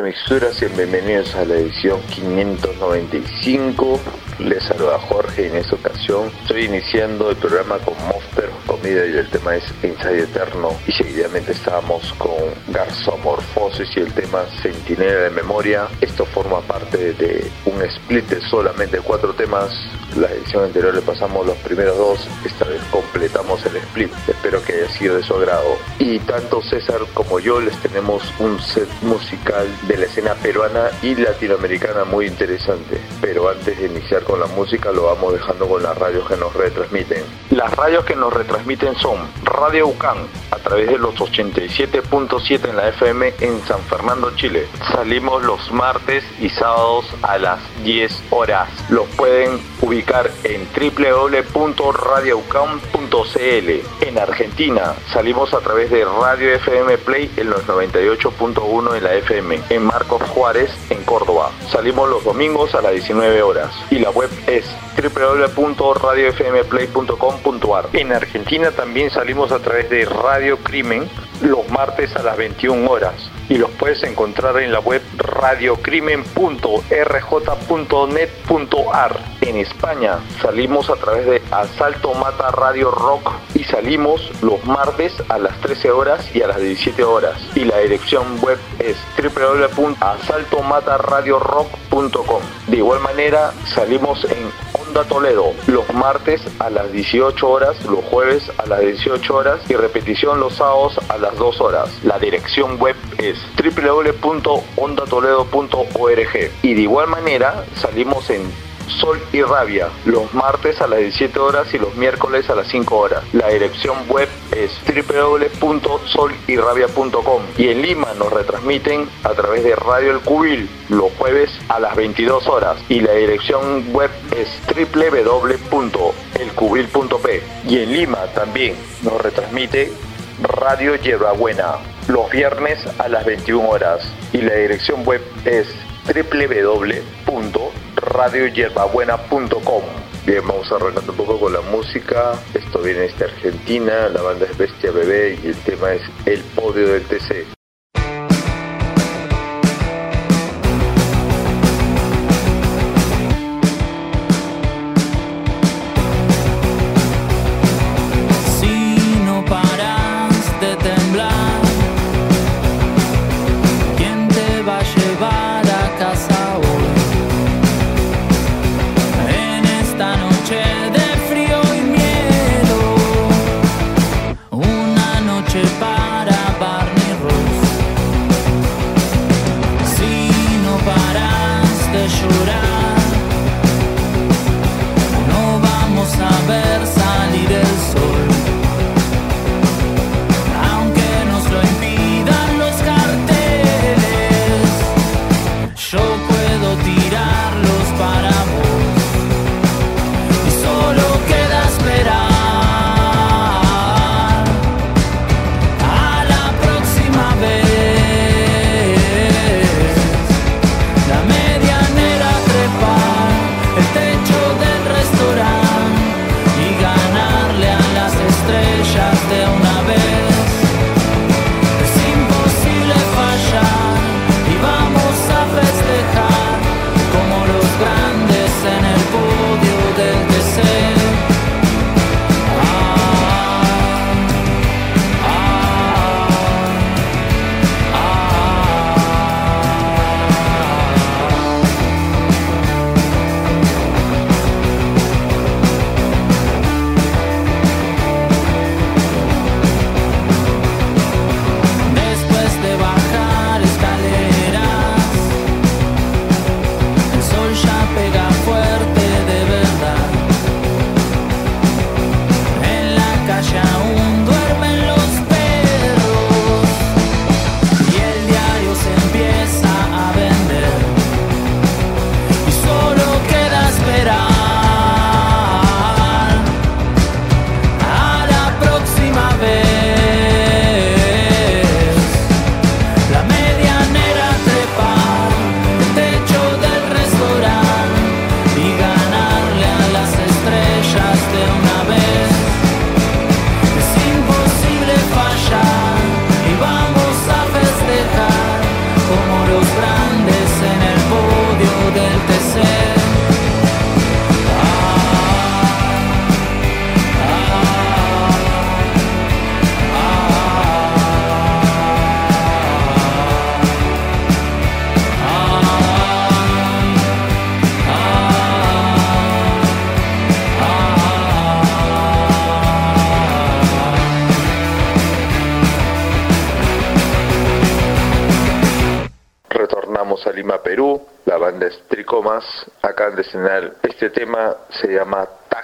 Mixturas y bienvenidos a la edición 595. Les saluda Jorge y en esta ocasión estoy iniciando el programa con Monster Comida y el tema es Ensayo Eterno, y seguidamente estábamos con Garzomorfosis y el tema Centinela de Memoria. Esto forma parte de un split de solamente 4 temas. La edición anterior le pasamos los primeros 2, esta vez completamos el split. Espero que haya sido de su agrado. Y tanto César como yo les tenemos un set musical de la escena peruana y latinoamericana muy interesante. Pero antes de iniciar con la música lo vamos dejando con las radios que nos retransmiten. Las radios que nos retransmiten son Radio UCAN a través de los 87.7 en la FM en San Fernando, Chile. Salimos los martes y sábados a las 10 horas. Los pueden ubicar en www.radioucam.cl. En Argentina salimos a través de Radio FM Play en los 98.1 en la FM en Marcos Juárez en Córdoba. Salimos los domingos a las 19 horas y la web es www.radiofmplay.com.ar. En Argentina también salimos a través de Radio Crimen los martes a las 21 horas y los puedes encontrar en la web radiocrimen.rj.net.ar. En España salimos a través de Asalto Mata Radio Rock y salimos los martes a las 13 horas y a las 17 horas y la dirección web es www.asaltomataradiorock.com. De igual manera salimos en Onda Toledo los martes a las 18 horas, los jueves a las 18 horas y repetición los sábados a las 2 horas. La dirección web es www.ondatoledo.org. Y de igual manera salimos en Sol y Rabia los martes a las 17 horas y los miércoles a las 5 horas. La dirección web es www.solyrabia.com. Y en Lima nos retransmiten a través de Radio El Cubil los jueves a las 22 horas y la dirección web es www.elcubil.p. Y en Lima también nos retransmite Radio Hierbabuena los viernes a las 21 horas y la dirección web es www.radiohierbabuena.com. Bien, vamos arrancando un poco con la música. Esto viene desde Argentina, la banda es Bestia Bebé y el tema es El Podio del TC. La medianera a Lima, Perú. La banda es Tricomas. Acaban de estrenar este tema, se llama Tag.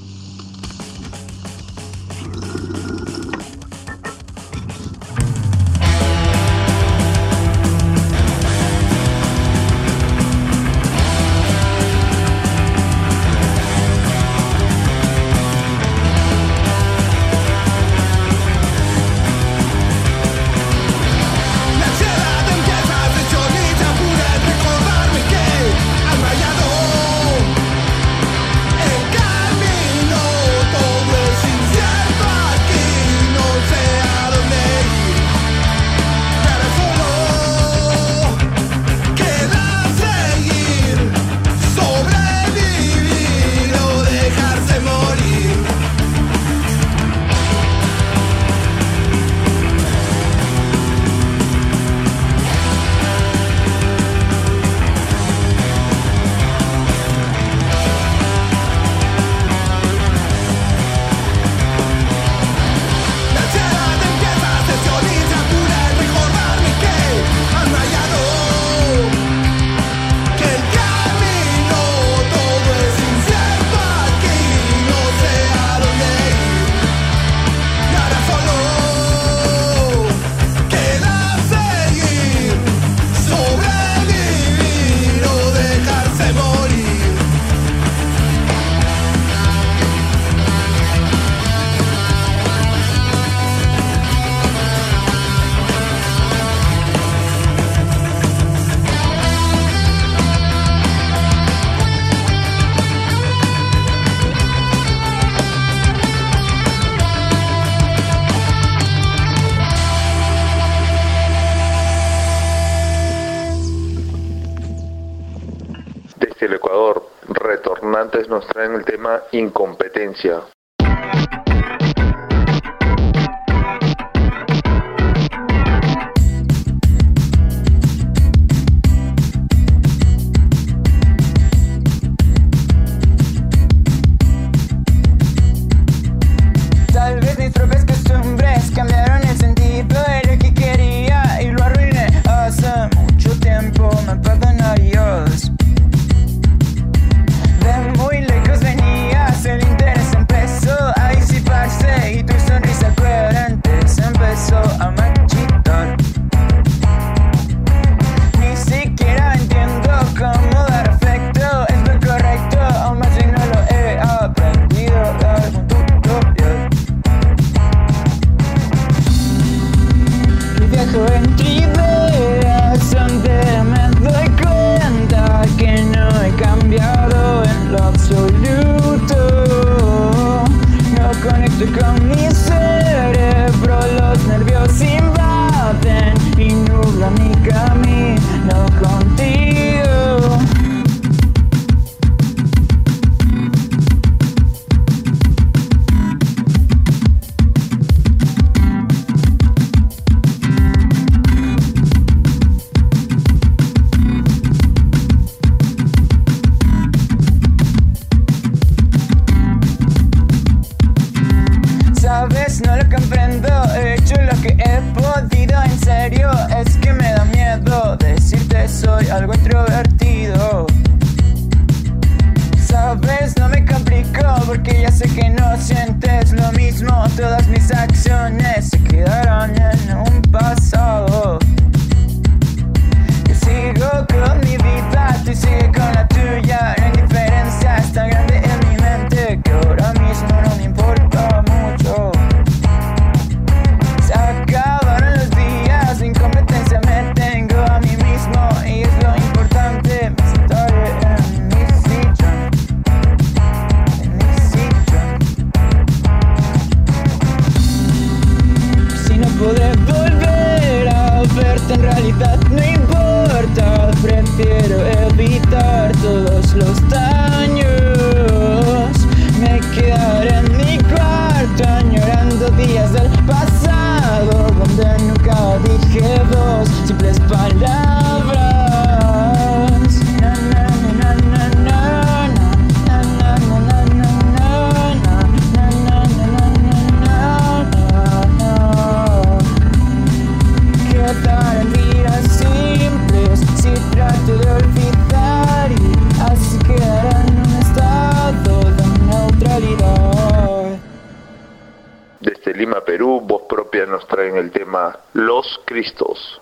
El Ecuador, retornantes nos traen el tema Incompetencia. Tal vez mis propias costumbres cambiaron el sentido de lo que quería y lo arruiné hace mucho tiempo. Me perdona Dios. De muy lejos venías, el interés empezó a disiparse y tu sonrisa coherente se empezó a marchitar. Ni siquiera entiendo cómo dar afecto es lo correcto, aún más si no lo he aprendido de algún tutorial. Y viajo entre ideas donde me doy cuenta que no he cambiado en lo absoluto. No conecto con mi cerebro, los nervios invaden y nublan mi camino contigo. Sabes, no lo comprendo, he hecho lo que he podido, en serio, es que me da miedo decirte soy algo introvertido. Sabes, no me complico porque ya sé que no sientes lo mismo, todas mis acciones se quedarán en un pasado. Yo sigo con mi vida, tú sigue con la tuya, la indiferencia es tan grande en mi mente que ahora mismo no me importa mucho. Se acabaron los días, de incompetencia me tengo a mí mismo y es lo importante, me sentaré en mi sillón, en mi sillón. Si no podré volver a verte, en realidad no importa, prefiero evitar todos los daños. Me quedaré en mi cuarto añorando días del pasado donde nunca dije dos simples palabras. Na, na, na, na, na, na, na, na, na, na, na, na, na, na, na, na. Quedar en días simples si trato nos traen el tema Los Cristos.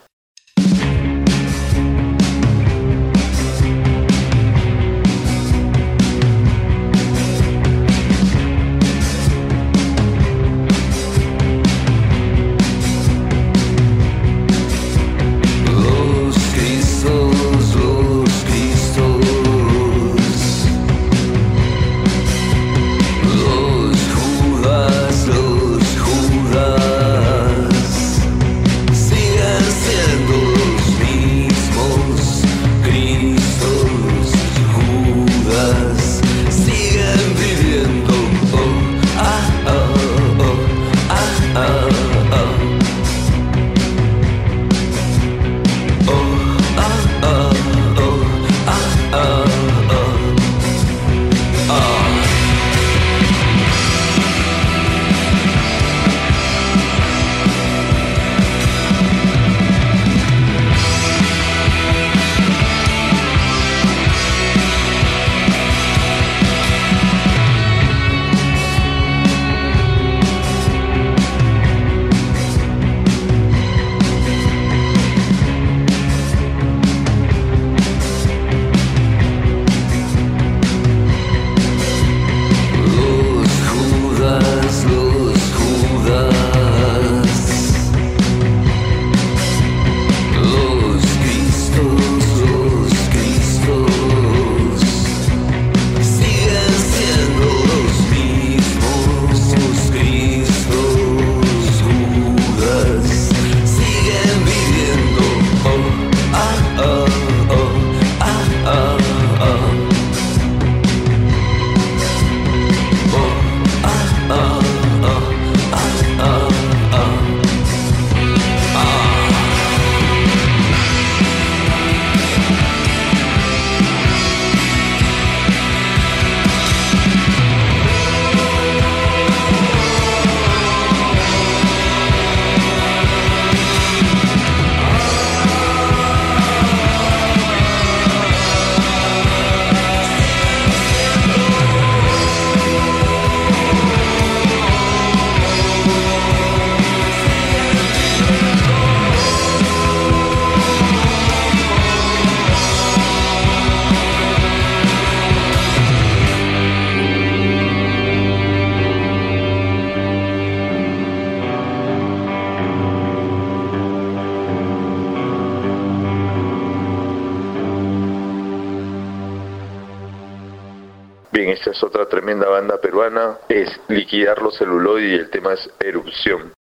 Bien, esta es otra tremenda banda peruana, es Liquidar los Celuloide y el tema es Erupción.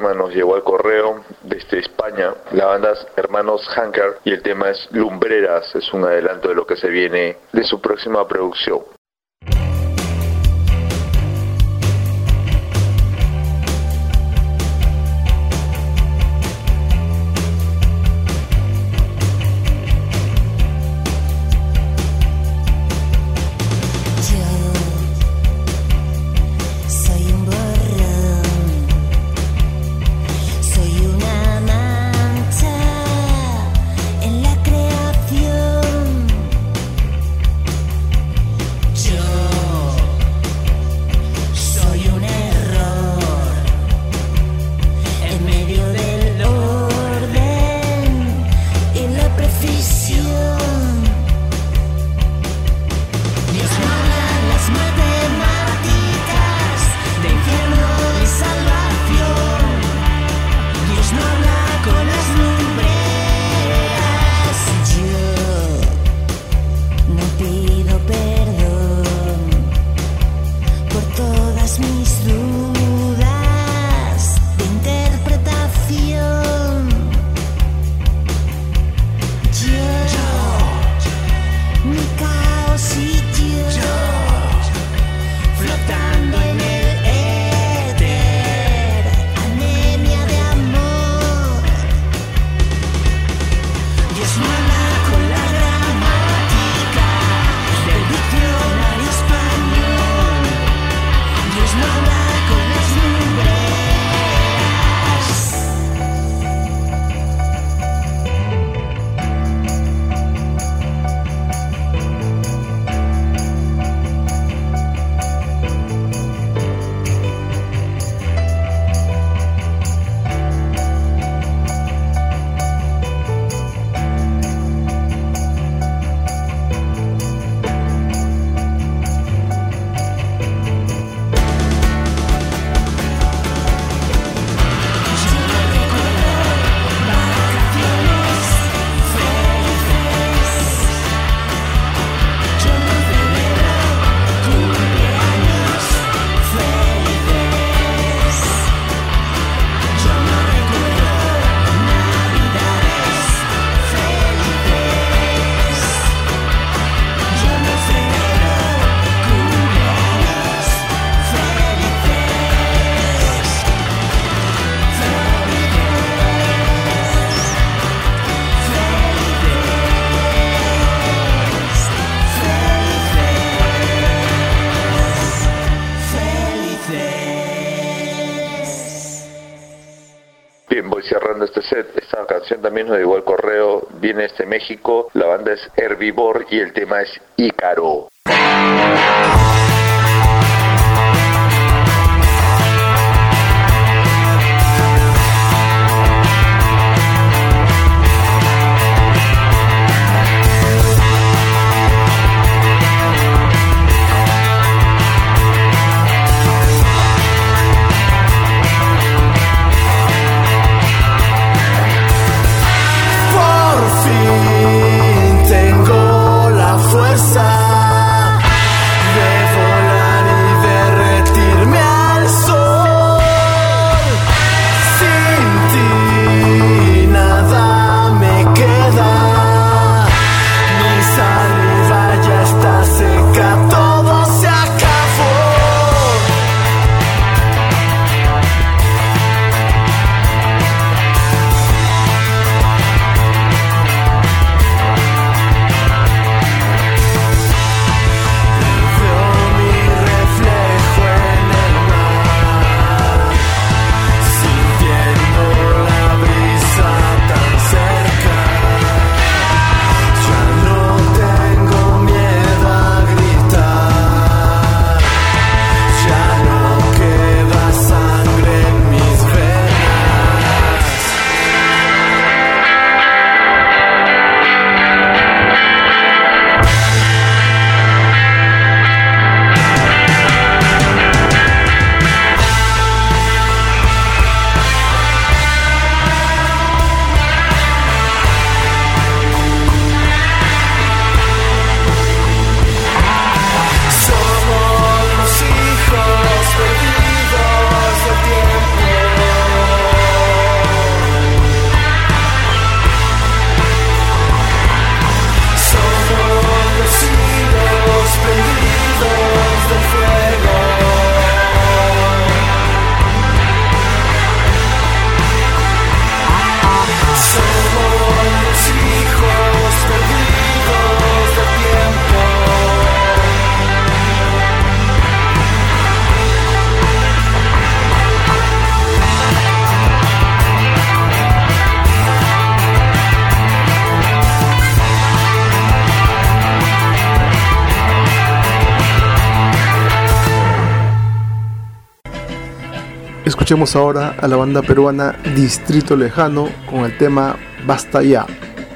tema nos llegó al correo desde España. La banda es Hermanos Hanker y el tema es Lumbreras. Es un adelanto de lo que se viene de su próxima producción. Bien, voy cerrando este set. Esta canción también nos llegó al correo, viene desde México. La banda es Herbivore y el tema es Ícaro. Tengo la fuerza Escuchemos ahora a la banda peruana Distrito Lejano con el tema Basta Ya.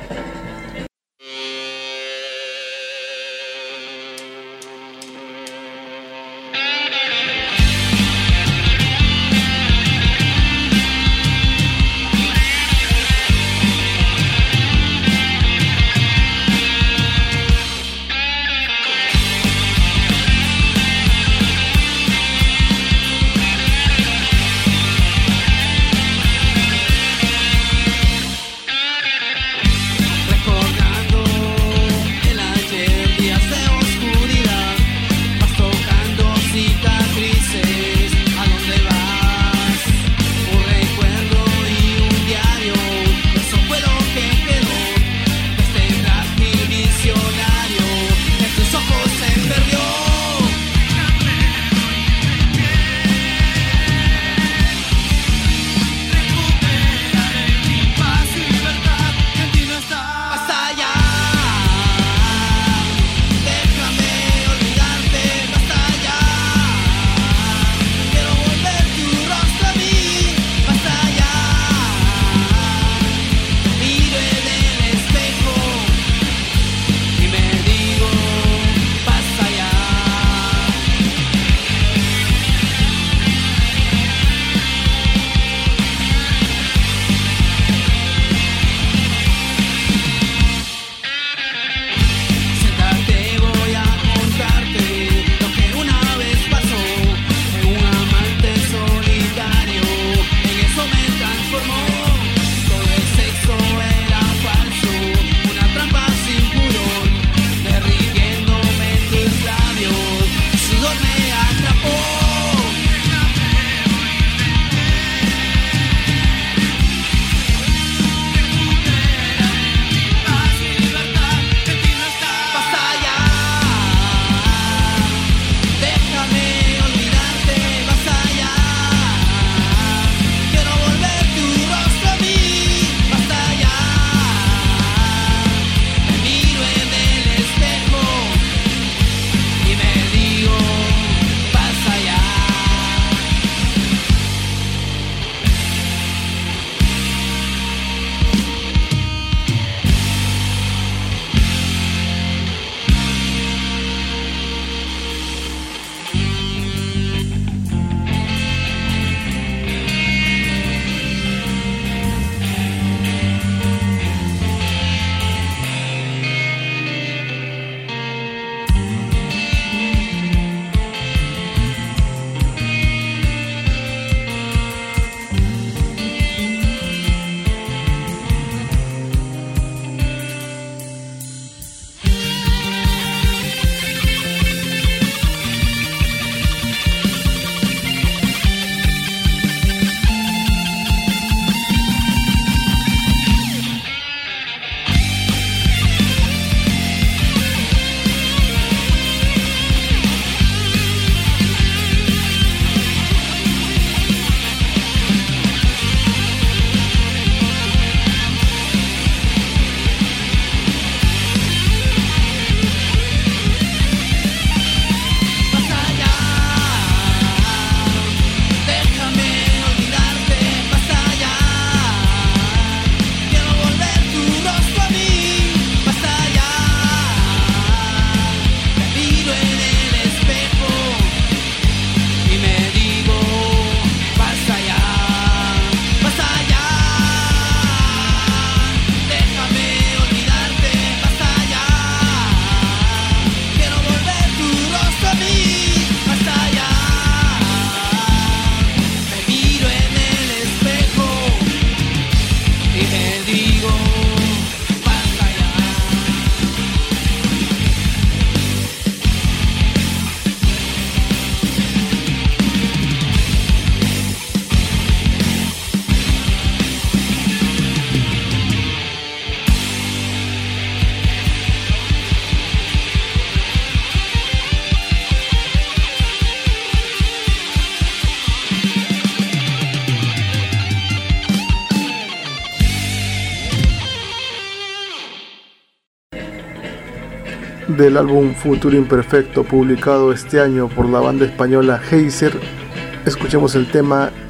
del álbum Futuro Imperfecto, publicado este año por la banda española Heiser, escuchemos el tema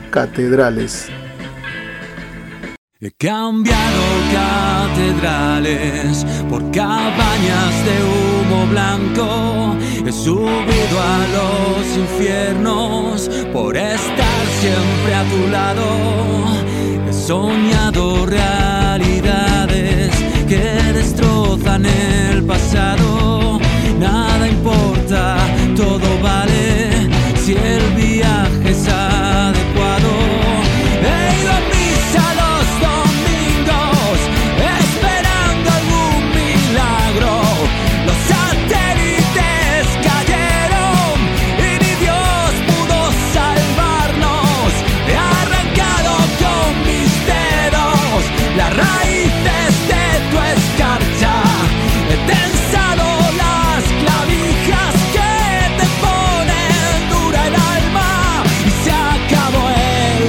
catedrales. He cambiado catedrales por cabañas de humo blanco. He subido a los infiernos por estar siempre a tu lado. He soñado realidades que destrozan el pasado. Nada importa, todo vale si el viaje es adecuado. He ido a misa los domingos, esperando algún milagro. Los satélites cayeron y ni Dios pudo salvarnos. He arrancado con mis dedos las raíces de tu escarcha. He tensado las clavijas que te ponen dura el alma y se acabó el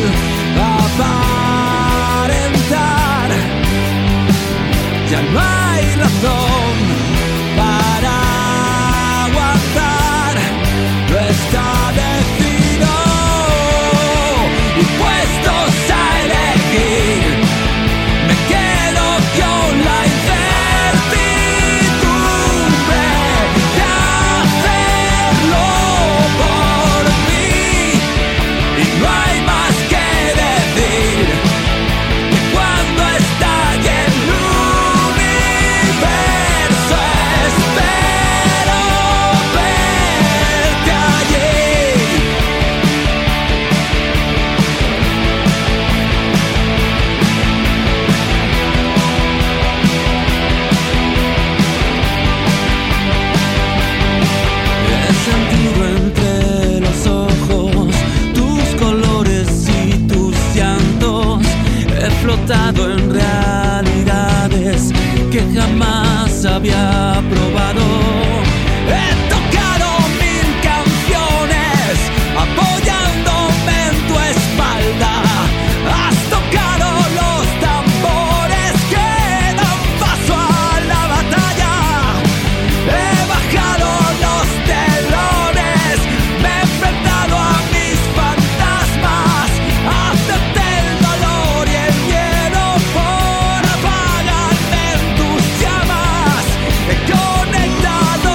aparentar. Ya no hay razón para aguantar, no está decidido y puestos a elegir. Me quedo con la incertidumbre de hacerlo por mí y no hay más que decir que cuando estalle el universo espero verte allí. He sentido entre los ojos tus colores y tus llantos. He flotado en realidades que jamás había probado. He tocado 1000 canciones apoyándome en tu espalda. Has tocado los tambores que dan paso a la batalla. He bajado los telones, me he enfrentado a mis fantasmas. Acepté el dolor y el miedo por apagarme en tus llamas. He conectado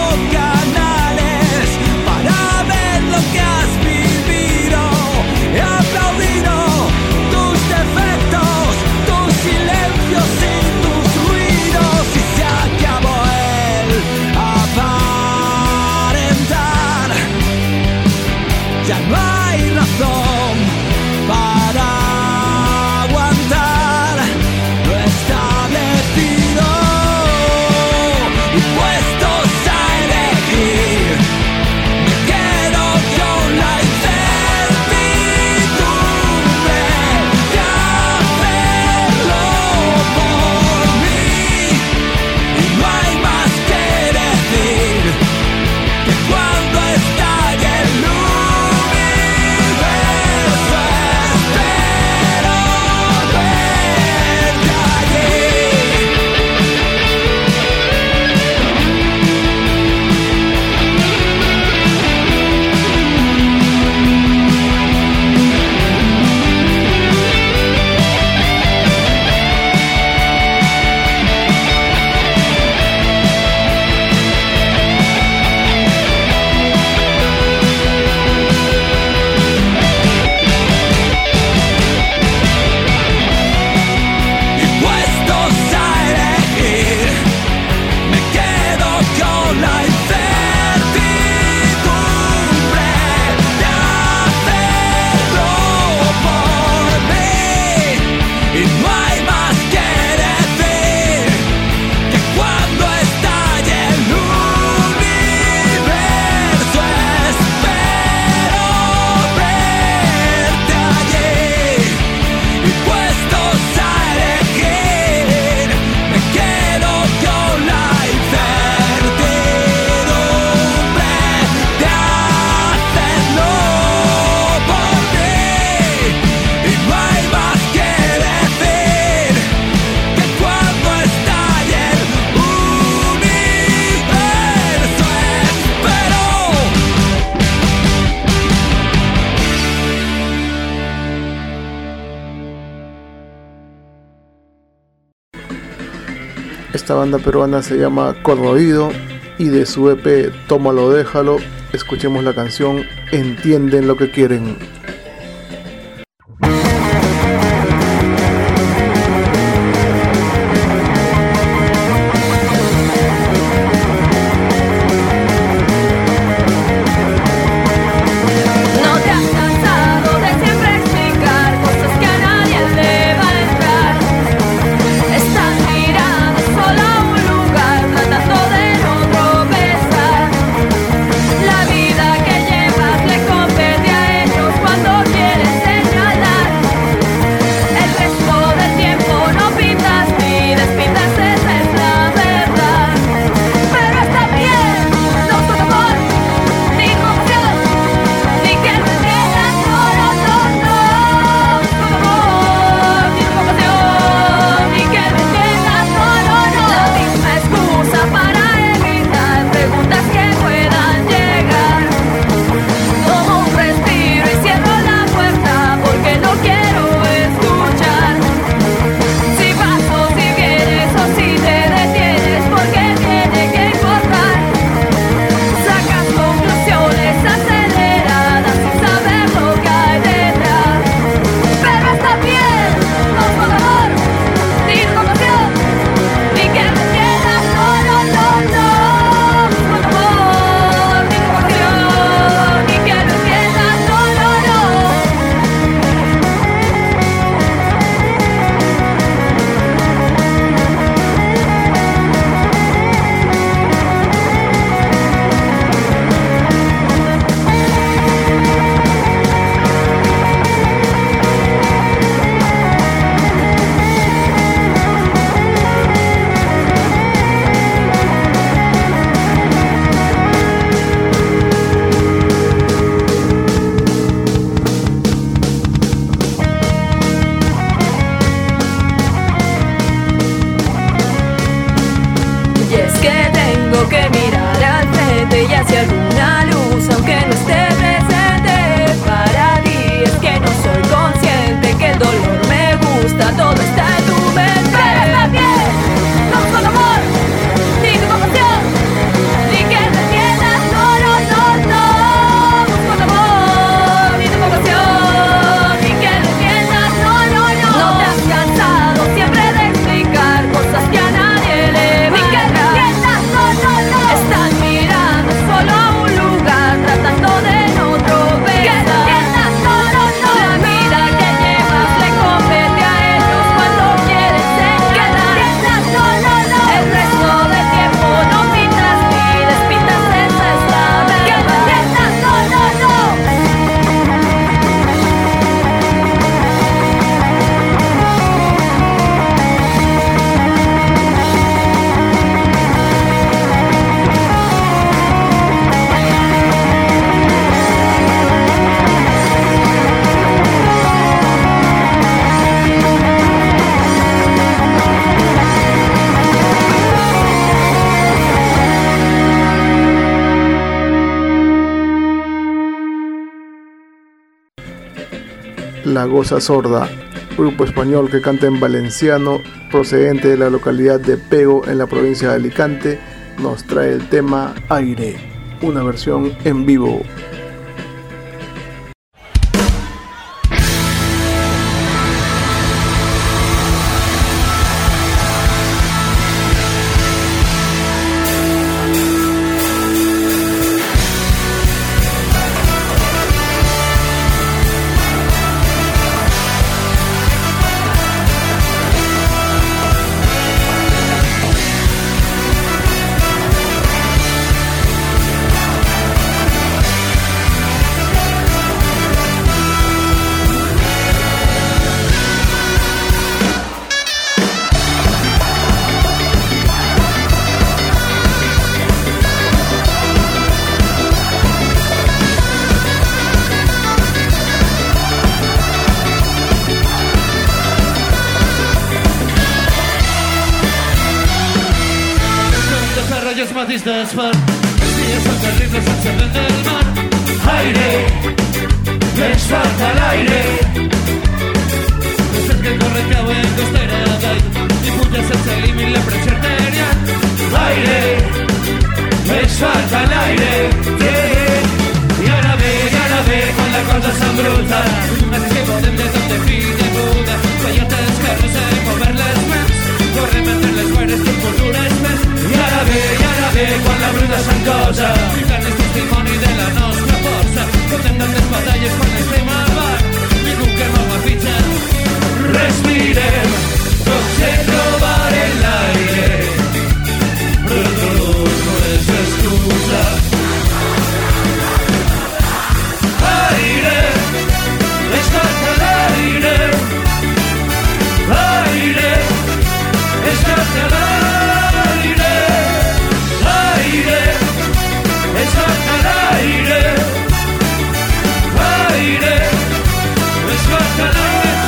Esta banda peruana se llama Corroído y de su EP Tómalo, déjalo, escuchemos la canción Entienden lo que quieren. La Goza Sorda, grupo español que canta en valenciano, procedente de la localidad de Pego en la provincia de Alicante, nos trae el tema Aire, una versión en vivo. Días tan terribles se encienden del mar. Aire, les falta el aire. és que corre cauen costera gai i puja sense límit la pressió arterial. Aire, ens falta l'aire, i ara ve quan la cosa s'embruta, així que podem de tot de fi de puta, coyotes que no sé mover les mans, correm entre les guaires que cultures més, i ara ve quan la bruta s'encosa, ficant el testimoni de la nostra força, contem les batalles quan estem al bar, ningú que mou a fitxa, respirem, tots en robar en l'aire, però el dolor no és excusa. Aire, ens falta l'aire, aire, ens falta l'aire, aire, ens falta l'aire, aire, ens falta l'aire.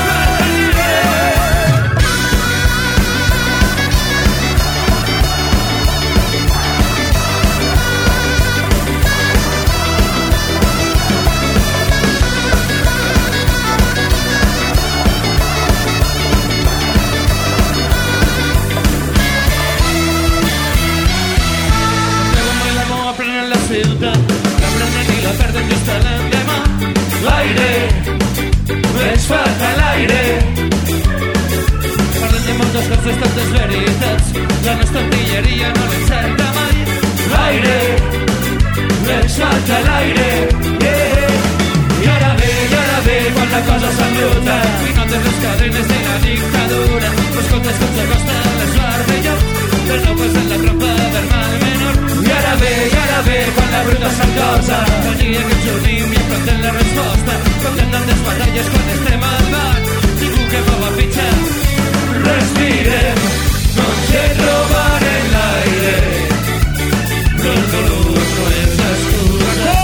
La prenen i la perden just a l'endemà. L'aire, ens falta l'aire. Parlen de moltes coses, tantes veritats. La nostra artilleria no l'encerta mai. L'aire, ens falta l'aire. I ara ve quan la cosa s'embruta i notes les cadenes de la dictadura. Pues contes com s'acosta l'esbar de lloc, però no posen la trampa del mal menor. I ara ve quan la bruta s'encosa, venia que ens unim i afrontem la resposta, contem les batalles quan estem al bar, ningú que mou a fitxa, respirem, no ens en robar en l'aire, però el dolor no és excusa.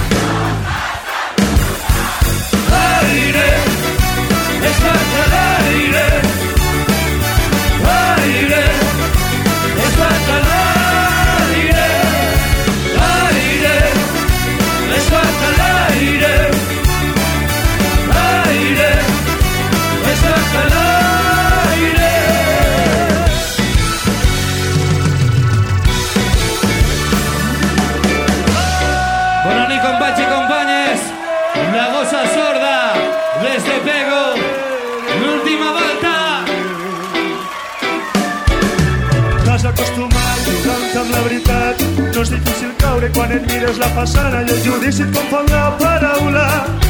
Aire, ens falta l'aire, aire, ens falta l'aire. Bona nit, companys i companyes. La gossa sorda des de Pego, l'última volta. T'has acostumat jugant amb la veritat, no és difícil caure quan et mires la façana i el judici et confon la paraula.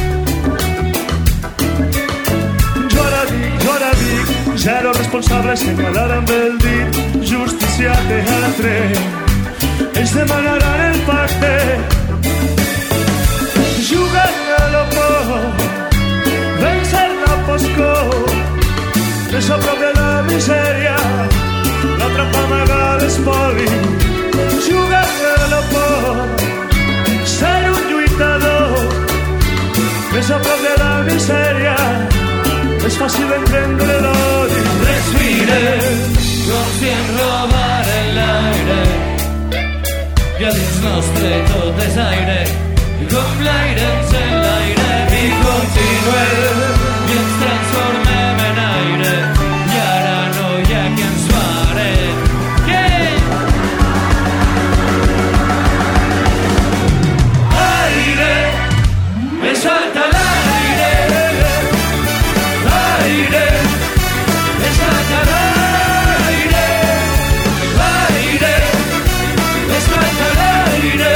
Jo ara dic, zero responsable senyalar amb el dit, justícia teatre, ells demanaran el pacte, jugant a la por, vèncer la foscor, més a prop de la misèria, la trampa amaga l'espoli, jugant a la por, ser un lluitador, més a prop de la misèria, és fàcil entendre l'odi. Respirem, com si ens robaren l'aire, i a dins nostre tot és aire, i com l'aire ens en l'aire, i continuem, i ens transformem en aire, i ara no hi ha qui ens pare. Aire, ens falta l'aire, aire, ens falta l'aire, aire, ens falta l'aire,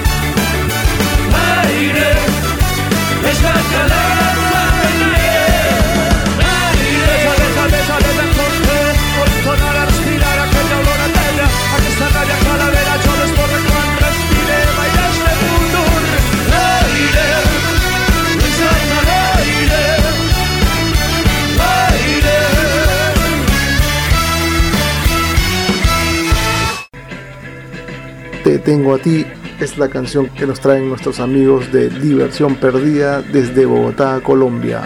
aire, ens falta l'aire, Deixa d'encontre, pot tornar a respirar aquella olor a terra, aquesta ràbia calavera, jo desborre quan respirem, aire és de futur, l'aire, ens falta l'aire, aire. Te tengo a ti es la canción que nos traen nuestros amigos de Diversión Perdida desde Bogotá, Colombia.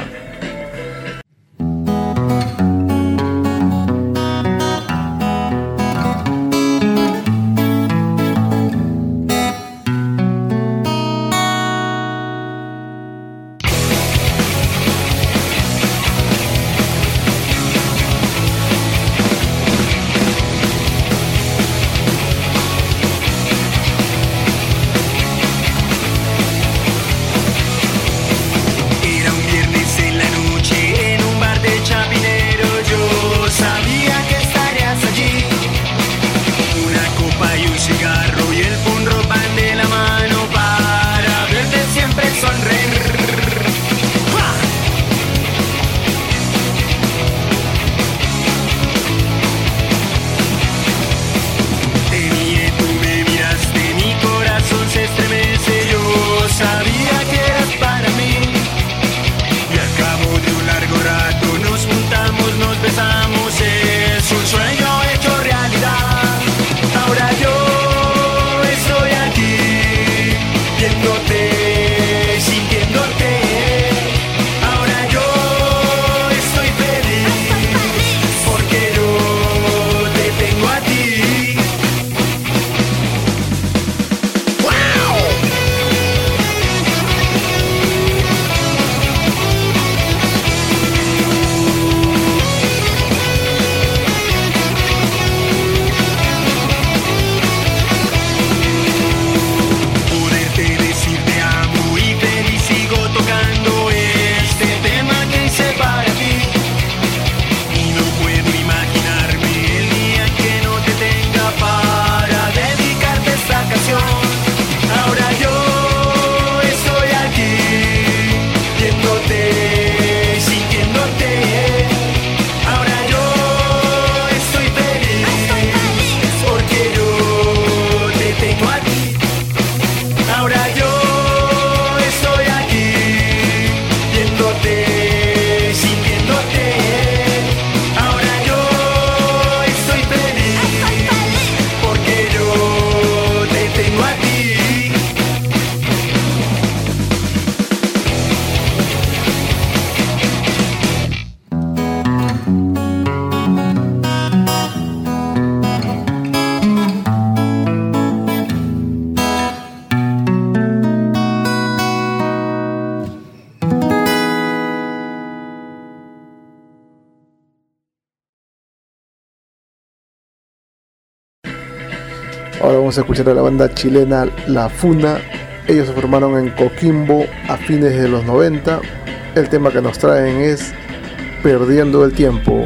Ahora vamos a escuchar a la banda chilena La Funa. Ellos se formaron en Coquimbo a fines de los 90. El tema que nos traen es Perdiendo el Tiempo.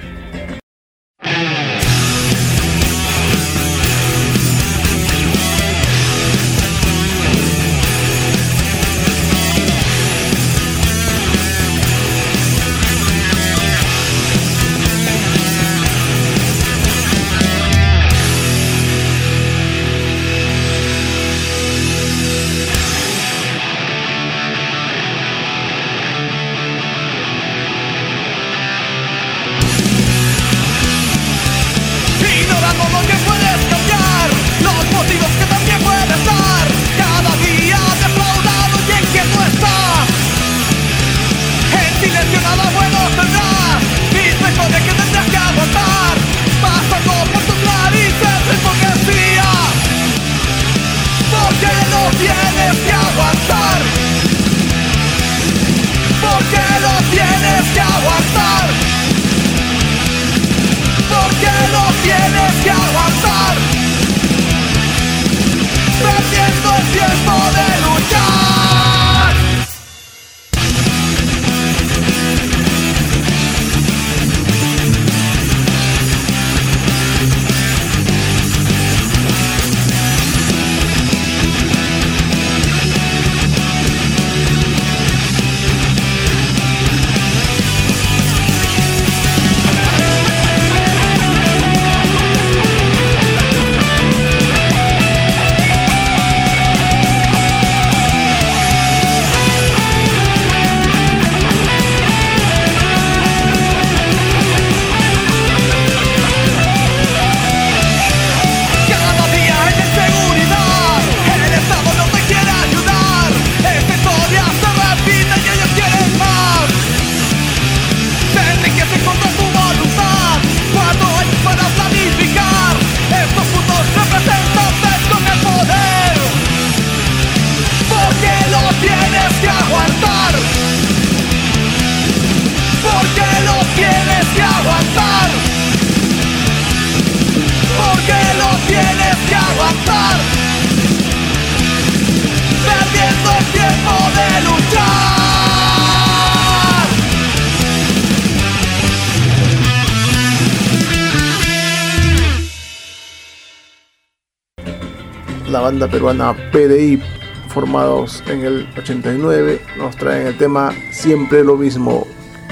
La banda peruana PDI, formados en el 89, nos traen el tema Siempre lo Mismo.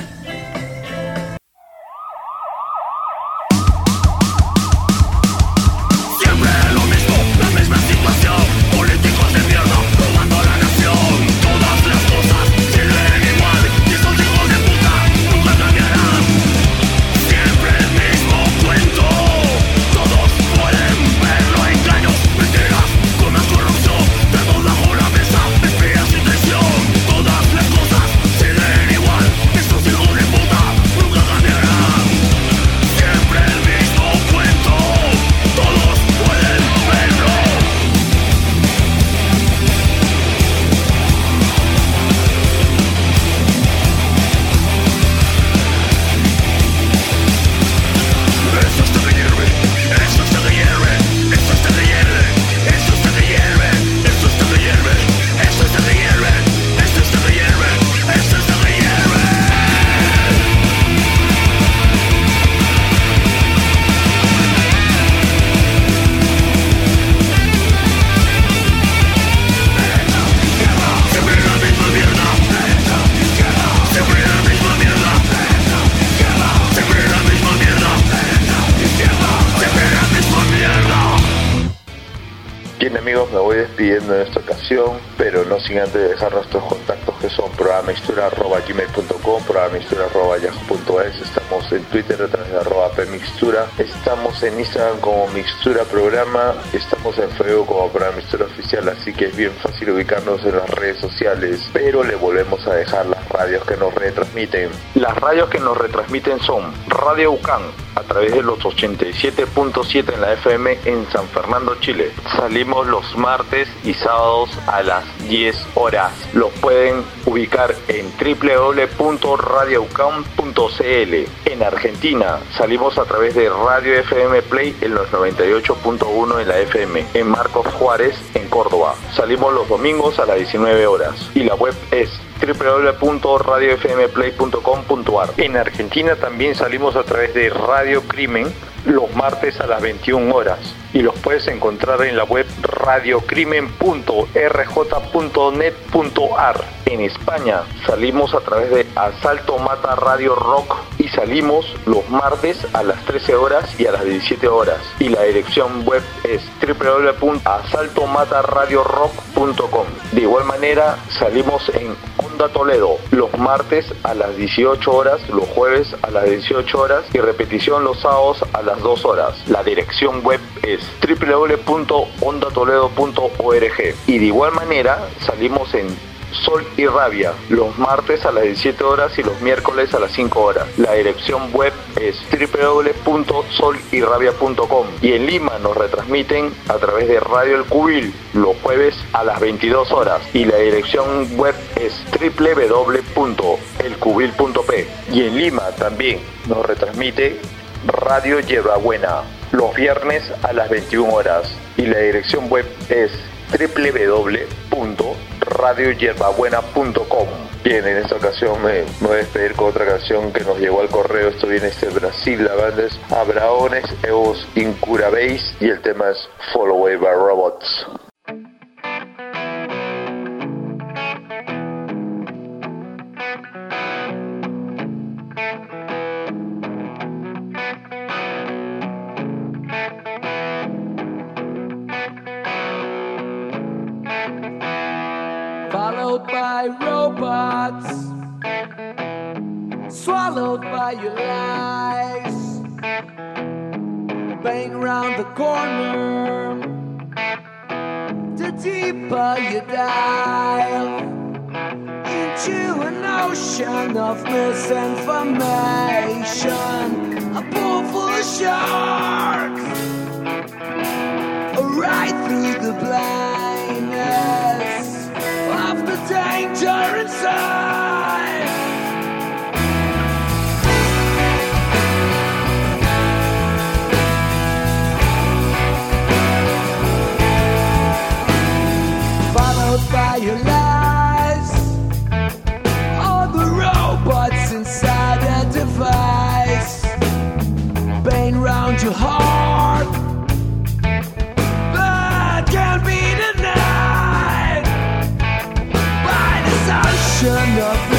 Amigos, me voy despidiendo en esta ocasión, pero no sin antes dejar nuestros contactos, que son programamixtura@gmail.com, programamixtura@yahoo.es. Estamos en Twitter a través de @pmixtura, estamos en Instagram como Mixtura Programa, estamos en Facebook como Programa Mixtura Oficial, así que es bien fácil ubicarnos en las redes sociales, pero le volvemos a dejar las radios que nos retransmiten. Las radios que nos retransmiten son Radio UCAN a través de los 87.7 en la FM en San Fernando, Chile. Salimos los martes y sábados a las 10 horas. Los pueden ubicar en www.radioucan.cl. En Argentina salimos a través de Radio FM Play en los 98.1 en la FM en Marcos Juárez, en Córdoba. Salimos los domingos a las 19 horas y la web es www.radiofmplay.com.ar. En Argentina también salimos a través de Radio Crimen los martes a las 21 horas y los puedes encontrar en la web radiocrimen.rj.net.ar. En España salimos a través de Asalto Mata Radio Rock y salimos los martes a las 13 horas y a las 17 horas y la dirección web es www.asaltomataradiorock.com. De igual manera salimos en Onda Toledo los martes a las 18 horas, los jueves a las 18 horas y repetición los sábados a las 2 horas. La dirección web es www.ondatoledo.org y de igual manera salimos en Sol y Rabia los martes a las 17 horas y los miércoles a las 5 horas. La dirección web es www.solyrabia.com y en Lima nos retransmiten a través de Radio El Cubil los jueves a las 22 horas y la dirección web es www.elcubil.p y en Lima también nos retransmite Radio Yerbabuena los viernes a las 21 horas y la dirección web es www.radioyerbabuena.com. Bien, en esta ocasión me voy a despedir con otra canción que nos llegó al correo. Esto viene de Brasil, la banda es Abraones Eos Incurabeis y el tema es Followed by Robots. Followed by robots, swallowed by your lies, bang round the corner, the deeper you dive into an ocean of misinformation, a pool full of sharks, right through the blindness of the danger inside. Followed by your lies, all the robots inside a device, bang round your heart, that can't be denied. Of